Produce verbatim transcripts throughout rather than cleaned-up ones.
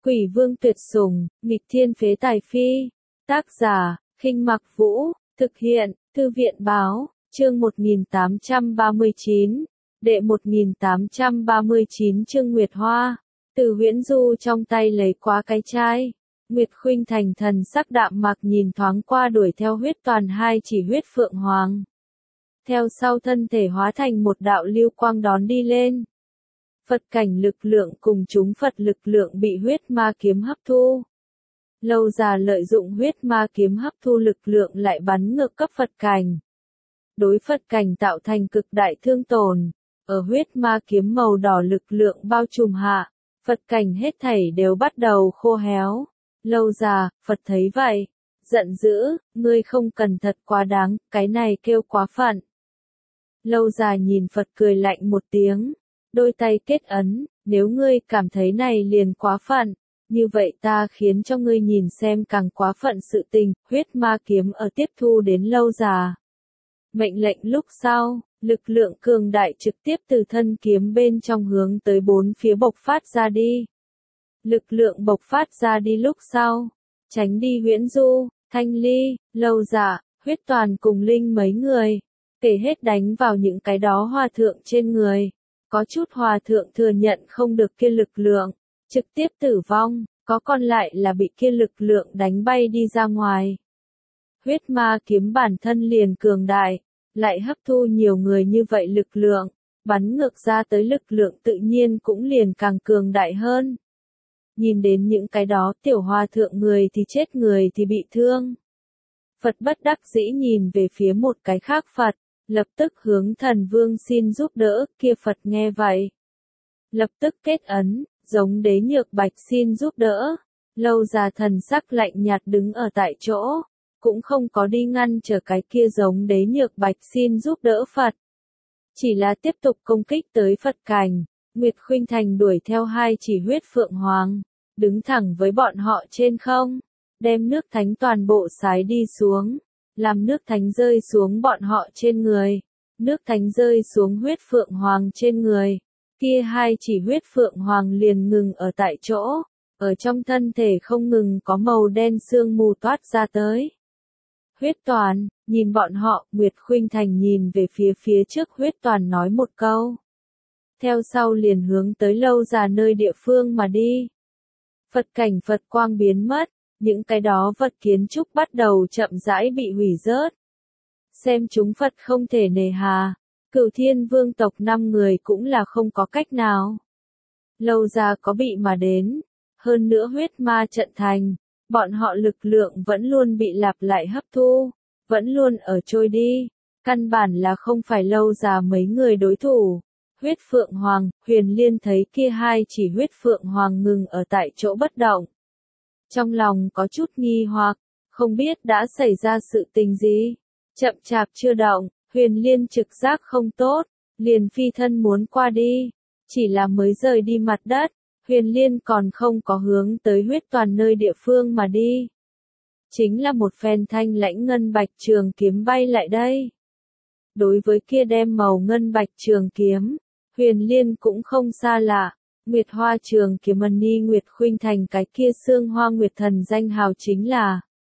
Quỷ vương tuyệt sủng, nghịch thiên phế tài phi. Tác giả, Khinh Mặc Vũ, thực hiện, Thư viện báo, chương một nghìn tám trăm ba mươi chín, đệ một nghìn tám trăm ba mươi chín chương Nguyệt Hoa. Từ Huyễn Du trong tay lấy quá cái chai. Nguyệt Khuynh Thành thần sắc đạm mạc nhìn thoáng qua đuổi theo huyết toàn hai chỉ huyết phượng hoàng. Theo sau thân thể hóa thành một đạo lưu quang đón đi lên. Phật cảnh lực lượng cùng chúng Phật lực lượng bị huyết ma kiếm hấp thu. Lâu Già lợi dụng huyết ma kiếm hấp thu lực lượng lại bắn ngược cấp Phật cảnh. Đối Phật cảnh tạo thành cực đại thương tổn. Ở huyết ma kiếm màu đỏ lực lượng bao trùm hạ, Phật cảnh hết thảy đều bắt đầu khô héo. Lâu Già, Phật thấy vậy, giận dữ, ngươi không cần thật quá đáng, cái này kêu quá phận. Lâu Già nhìn Phật cười lạnh một tiếng, đôi tay kết ấn, nếu ngươi cảm thấy này liền quá phận, như vậy ta khiến cho ngươi nhìn xem càng quá phận sự tình, huyết ma kiếm ở tiếp thu đến Lâu Già. Mệnh lệnh lúc sau, lực lượng cường đại trực tiếp từ thân kiếm bên trong hướng tới bốn phía bộc phát ra đi. Lực lượng bộc phát ra đi lúc sau, tránh đi Huyễn Du, Thanh Ly, Lâu Dạ, huyết toàn cùng Linh mấy người, kể hết đánh vào những cái đó hòa thượng trên người. Có chút hòa thượng thừa nhận không được kia lực lượng, trực tiếp tử vong, có còn lại là bị kia lực lượng đánh bay đi ra ngoài. Huyết ma kiếm bản thân liền cường đại, lại hấp thu nhiều người như vậy lực lượng, bắn ngược ra tới lực lượng tự nhiên cũng liền càng cường đại hơn. Nhìn đến những cái đó tiểu hòa thượng người thì chết người thì bị thương. Phật bất đắc dĩ nhìn về phía một cái khác Phật, lập tức hướng thần vương xin giúp đỡ, kia Phật nghe vậy. Lập tức kết ấn, giống Đế Nhược Bạch xin giúp đỡ. Lâu Già thần sắc lạnh nhạt đứng ở tại chỗ, cũng không có đi ngăn trở cái kia giống Đế Nhược Bạch xin giúp đỡ Phật. Chỉ là tiếp tục công kích tới Phật cảnh. Nguyệt Khuynh Thành đuổi theo hai chỉ huyết phượng hoàng, đứng thẳng với bọn họ trên không, đem nước thánh toàn bộ sái đi xuống, làm nước thánh rơi xuống bọn họ trên người, nước thánh rơi xuống huyết phượng hoàng trên người, kia hai chỉ huyết phượng hoàng liền ngừng ở tại chỗ, ở trong thân thể không ngừng có màu đen sương mù toát ra tới. Huyết toàn, nhìn bọn họ, Nguyệt Khuynh Thành nhìn về phía phía trước huyết toàn nói một câu. Theo sau liền hướng tới Lâu Già nơi địa phương mà đi. Phật cảnh Phật quang biến mất, những cái đó vật kiến trúc bắt đầu chậm rãi bị hủy rớt. Xem chúng Phật không thể nề hà, Cửu Thiên Vương tộc năm người cũng là không có cách nào. Lâu Già có bị mà đến, hơn nữa huyết ma trận thành, bọn họ lực lượng vẫn luôn bị lặp lại hấp thu, vẫn luôn ở trôi đi, căn bản là không phải Lâu Già mấy người đối thủ. Huyết Phượng Hoàng, Huyền Liên thấy kia hai chỉ huyết Phượng Hoàng ngừng ở tại chỗ bất động. Trong lòng có chút nghi hoặc, không biết đã xảy ra sự tình gì. Chậm chạp chưa động, Huyền Liên trực giác không tốt, liền phi thân muốn qua đi. Chỉ là mới rời đi mặt đất, Huyền Liên còn không có hướng tới huyết toàn nơi địa phương mà đi. Chính là một phen thanh lãnh ngân bạch trường kiếm bay lại đây. Đối với kia đem màu ngân bạch trường kiếm, Huyền Liên cũng không xa lạ, Nguyệt Hoa trường kiếm ân ni Nguyệt Khuynh Thành cái kia xương hoa Nguyệt thần danh hào chính là.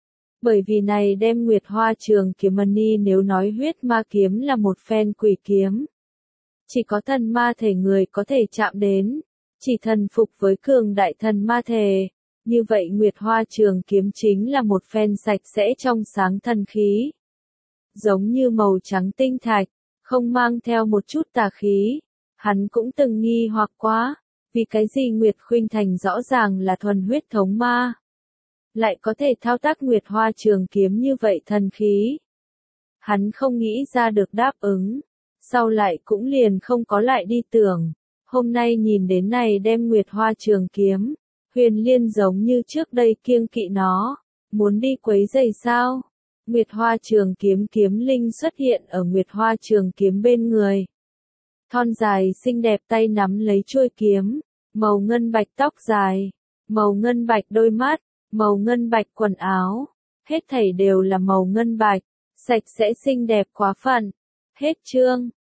Bởi vì này đem Nguyệt Hoa trường kiếm ân ni nếu nói huyết ma kiếm là một phen quỷ kiếm. Chỉ có thần ma thể người có thể chạm đến, chỉ thần phục với cường đại thần ma thể. Như vậy Nguyệt Hoa trường kiếm chính là một phen sạch sẽ trong sáng thần khí. Giống như màu trắng tinh thạch, không mang theo một chút tà khí. Hắn cũng từng nghi hoặc quá, vì cái gì Nguyệt Khuynh Thành rõ ràng là thuần huyết thống ma. Lại có thể thao tác Nguyệt Hoa trường kiếm như vậy thần khí. Hắn không nghĩ ra được đáp ứng, sau lại cũng liền không có lại đi tưởng. Hôm nay nhìn đến này đem Nguyệt Hoa trường kiếm, Huyền Liên giống như trước đây kiêng kỵ nó, muốn đi quấy rầy sao. Nguyệt Hoa trường kiếm kiếm linh xuất hiện ở Nguyệt Hoa trường kiếm bên người. Thon dài xinh đẹp tay nắm lấy chuôi kiếm, màu ngân bạch tóc dài, màu ngân bạch đôi mắt, màu ngân bạch quần áo, hết thảy đều là màu ngân bạch, sạch sẽ xinh đẹp quá phận. Hết chương.